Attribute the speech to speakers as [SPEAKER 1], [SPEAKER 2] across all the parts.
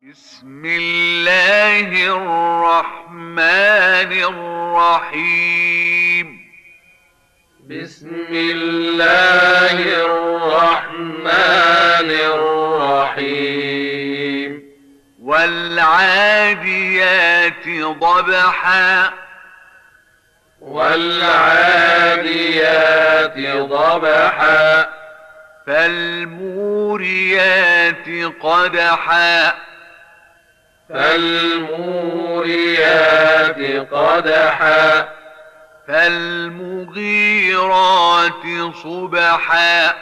[SPEAKER 1] بسم الله الرحمن الرحيم.
[SPEAKER 2] بسم الله الرحمن الرحيم.
[SPEAKER 1] والعاديات ضبحا
[SPEAKER 2] والعاديات ضبحا
[SPEAKER 1] فالموريات قدحا
[SPEAKER 2] فالموريات قدحا
[SPEAKER 1] فالمغيرات صبحا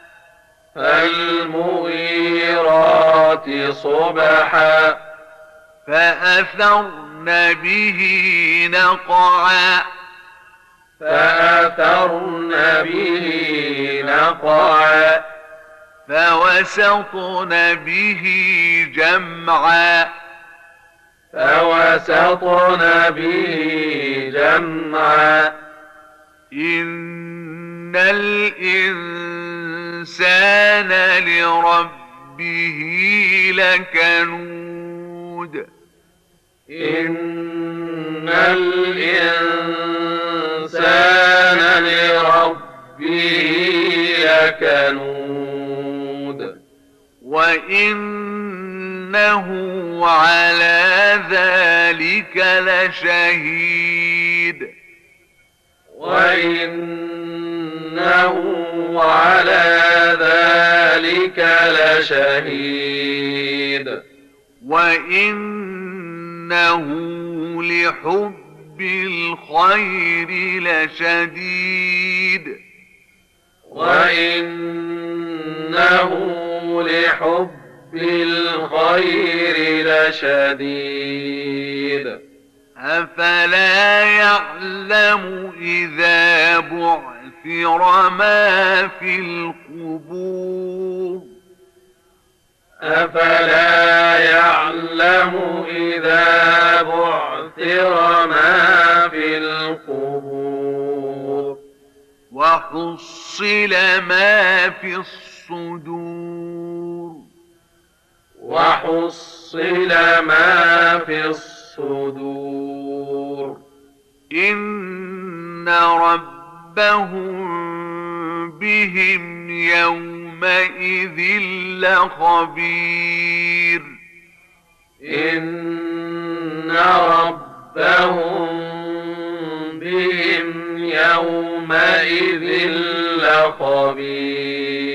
[SPEAKER 2] فالمغيرات صبحا
[SPEAKER 1] فأثرن به نقعا
[SPEAKER 2] فأثرن به نقعا
[SPEAKER 1] فوسطن به جمعا
[SPEAKER 2] فوسطن به جمعا
[SPEAKER 1] إن الإنسان لربه لكنود
[SPEAKER 2] إن الإنسان لربه لكنود
[SPEAKER 1] وإنه على ذلك لشهيد
[SPEAKER 2] وإنه على ذلك لشهيد
[SPEAKER 1] وإنه لحب الخير لشديد
[SPEAKER 2] وإنه لحب الخير لشديد
[SPEAKER 1] أفلا يعلم إذا بعثر ما في القبور
[SPEAKER 2] أفلا يعلم إذا بعثر ما في القبور
[SPEAKER 1] وحصل ما في الصدور
[SPEAKER 2] وحصل ما في الصدور
[SPEAKER 1] إن ربهم بهم يومئذ لخبير
[SPEAKER 2] إن ربهم بهم يومئذ لخبير